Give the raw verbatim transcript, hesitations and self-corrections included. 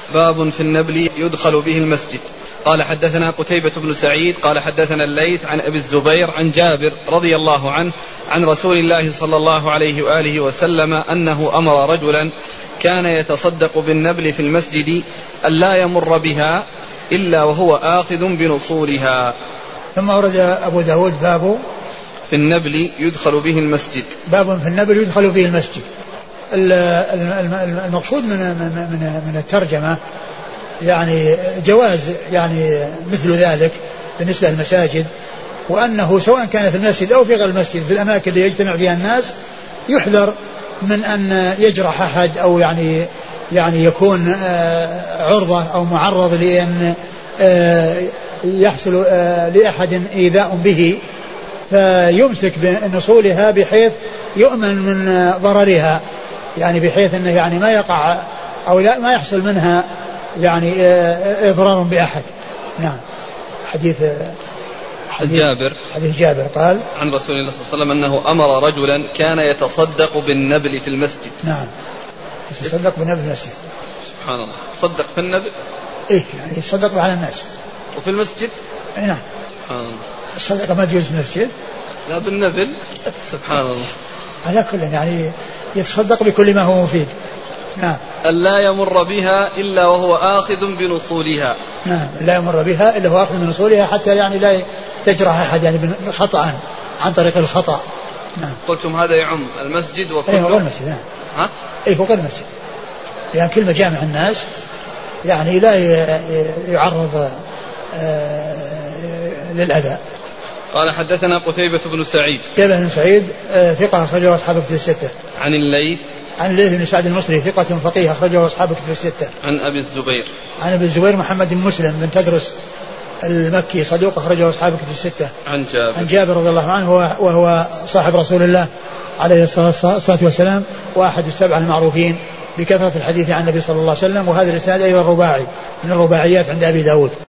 باب في النبل يدخل به المسجد. قال حدثنا قتيبة بن سعيد قال حدثنا الليث عن أبي الزبير عن جابر رضي الله عنه عن رسول الله صلى الله عليه وآله وسلم أنه أمر رجلا كان يتصدق بالنبل في المسجد ألا يمر بها إلا وهو آخذ بنصولها. ثم ورد أبو داود باب في النبل يدخل به المسجد. باب في النبل يدخل به المسجد. المقصود من من من الترجمة يعني جواز يعني مثل ذلك بالنسبة للمساجد، وأنه سواء كان في المسجد أو في غير المسجد في الأماكن اللي يجتمع فيها الناس يحذر من أن يجرح أحد أو يعني يعني يكون عرضة أو معرض لأن يحصل لأحد إيذاء به، فيمسك بنصولها بحيث يؤمن من ضررها، يعني بحيث أنه يعني ما يقع أو لا ما يحصل منها يعني إضرار بأحد. نعم. حديث حديث جابر حديث جابر قال عن رسول الله صلى الله عليه وسلم أنه أمر رجلا كان يتصدق بالنبل في المسجد. نعم، يتصدق بالنبل في المسجد. سبحان الله، تصدق في النبل؟ إيه يعني يتصدق على الناس. وفي المسجد؟ إيه نعم. سبحان الله. الصدقة ما تجوز في المسجد؟ لا بالنبل. سبحان الله. على كل يعني يتصدق بكل ما هو مفيد. نعم. ألا يمر بها إلا وهو آخذ بنصولها. نعم، لا يمر بها إلا هو آخذ بنصولها حتى يعني لا تجرح أحد يعني خطأ عن طريق الخطأ. نعم. قلتم هذا يعم المسجد وكله؟ أيه، هو المسجد. نعم. ها؟ أيه، هو المسجد، لأن يعني كل مجامع الناس يعني لا يعرض للأذى. قال حدثنا قتيبة بن سعيد. قتيبة بن سعيد ثقة أخرجه أصحاب الكتب الستة. عن الليث. عن الليث بن سعد المصري ثقة فقيه أخرجه أصحاب الكتب الستة. عن أبي الزبير. عن أبي الزبير محمد بن مسلم بن تدرس المكي صدوق أخرجه أصحاب الكتب الستة. عن جابر. عن جابر رضي الله عنه وهو صاحب رسول الله عليه الصلاة والسلام وأحد السبعة المعروفين بكثرة الحديث عن النبي صلى الله عليه وسلم، وهذا الإسناد أيضا رباعي من الرباعيات عند أبي داود.